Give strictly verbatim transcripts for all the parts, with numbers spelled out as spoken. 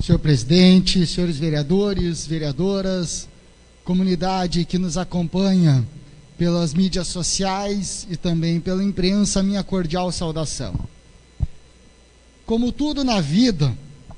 Senhor presidente, senhores vereadores, vereadoras, comunidade que nos acompanha pelas mídias sociais e também pela imprensa, minha cordial saudação. Como tudo na vida,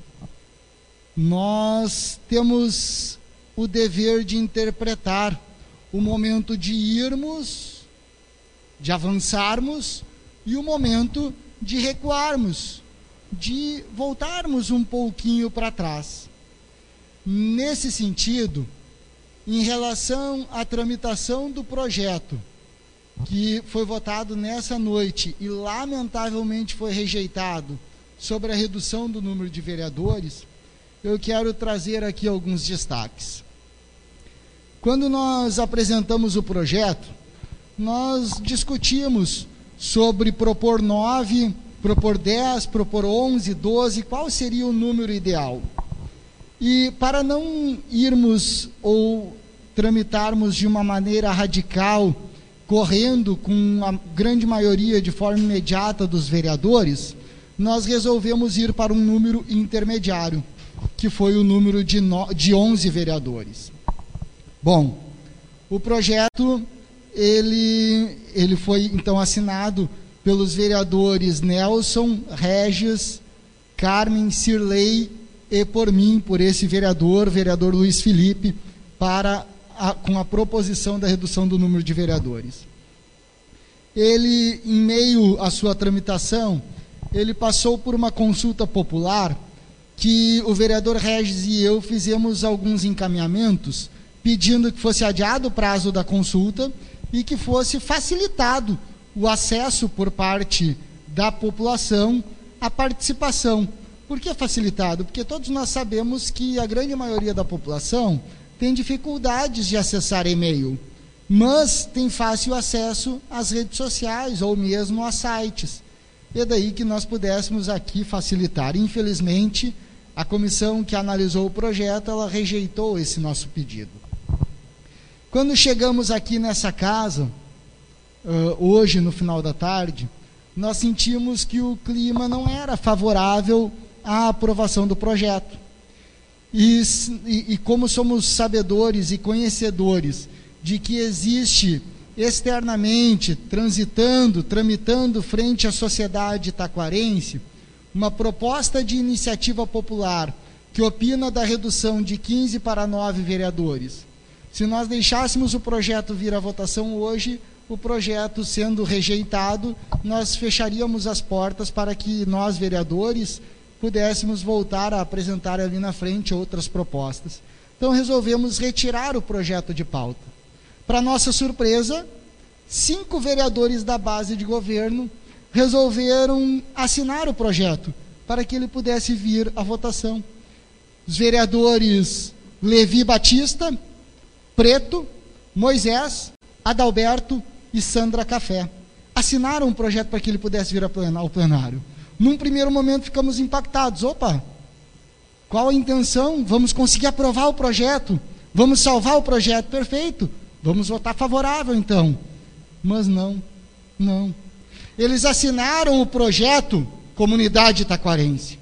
nós temos o dever de interpretar o momento de irmos, de avançarmos, e o momento de recuarmos, de voltarmos um pouquinho para trás. Nesse sentido, em relação à tramitação do projeto, que foi votado nessa noite e lamentavelmente foi rejeitado, sobre a redução do número de vereadores, eu quero trazer aqui alguns destaques. Quando nós apresentamos o projeto, nós discutimos sobre propor nove, propor dez, propor onze, doze, qual seria o número ideal. E para não irmos ou tramitarmos de uma maneira radical, correndo com a grande maioria de forma imediata dos vereadores, nós resolvemos ir para um número intermediário, que foi o número de, no, de onze vereadores. Bom, o projeto ele, ele foi então assinado pelos vereadores Nelson, Regis, Carmen, Cirlei e por mim, por esse vereador, vereador Luiz Felipe, para a, com a proposição da redução do número de vereadores. Ele, em meio à sua tramitação, ele passou por uma consulta popular que o vereador Regis e eu fizemos alguns encaminhamentos, pedindo que fosse adiado o prazo da consulta e que fosse facilitado o acesso por parte da população à participação. Por que facilitado? Porque todos nós sabemos que a grande maioria da população tem dificuldades de acessar e-mail, mas tem fácil acesso às redes sociais ou mesmo a sites. E é daí que nós pudéssemos aqui facilitar. Infelizmente, a comissão que analisou o projeto, ela rejeitou esse nosso pedido. Quando chegamos aqui nessa casa, Uh, hoje, no final da tarde, nós sentimos que o clima não era favorável à aprovação do projeto. E, e, e como somos sabedores e conhecedores de que existe externamente, transitando, tramitando frente à sociedade taquarense, uma proposta de iniciativa popular que opina da redução de quinze para nove vereadores. Se nós deixássemos o projeto vir à votação hoje, o projeto sendo rejeitado, nós fecharíamos as portas para que nós, vereadores, pudéssemos voltar a apresentar ali na frente outras propostas. Então resolvemos retirar o projeto de pauta. Para nossa surpresa, cinco vereadores da base de governo resolveram assinar o projeto para que ele pudesse vir à votação. Os vereadores Levi Batista, Preto, Moisés, Adalberto e Sandra Café assinaram um projeto para que ele pudesse vir ao plenário. Num primeiro momento ficamos impactados. Opa, qual a intenção? Vamos conseguir aprovar o projeto? Vamos salvar o projeto? Perfeito, vamos votar favorável então. Mas não, não. Eles assinaram o projeto Comunidade Taquarense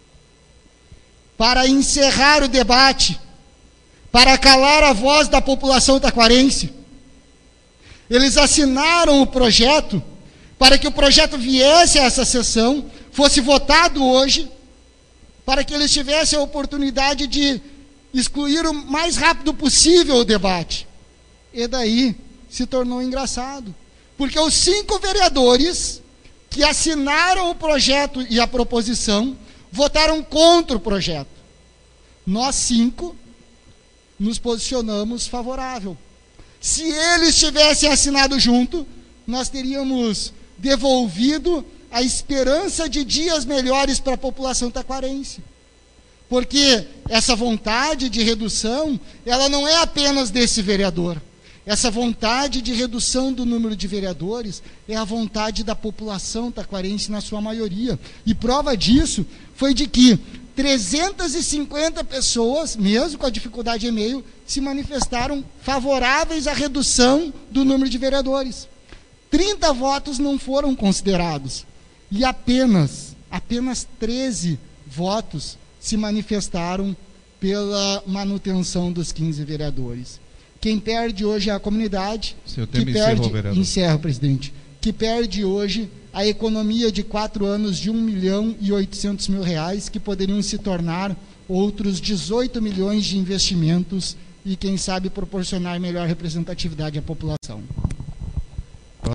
para encerrar o debate, para calar a voz da população taquarense. Eles assinaram o projeto para que o projeto viesse a essa sessão, fosse votado hoje, para que eles tivessem a oportunidade de excluir o mais rápido possível o debate. E daí se tornou engraçado, porque os cinco vereadores que assinaram o projeto e a proposição votaram contra o projeto. Nós cinco nos posicionamos favorável. Se eles tivessem assinado junto, nós teríamos devolvido a esperança de dias melhores para a população taquarense. Porque essa vontade de redução, ela não é apenas desse vereador. Essa vontade de redução do número de vereadores é a vontade da população taquarense na sua maioria. E prova disso foi de que trezentas e cinquenta pessoas, mesmo com a dificuldade de e-mail, se manifestaram favoráveis à redução do número de vereadores. trinta votos não foram considerados. E apenas, apenas treze votos se manifestaram pela manutenção dos quinze vereadores. Quem perde hoje é a comunidade. Seu tempo que perde, encerrou, vereador. Encerro, presidente. Que perde hoje a economia de quatro anos de um milhão e oitocentos mil reais, que poderiam se tornar outros dezoito milhões de investimentos e, quem sabe, proporcionar melhor representatividade à população.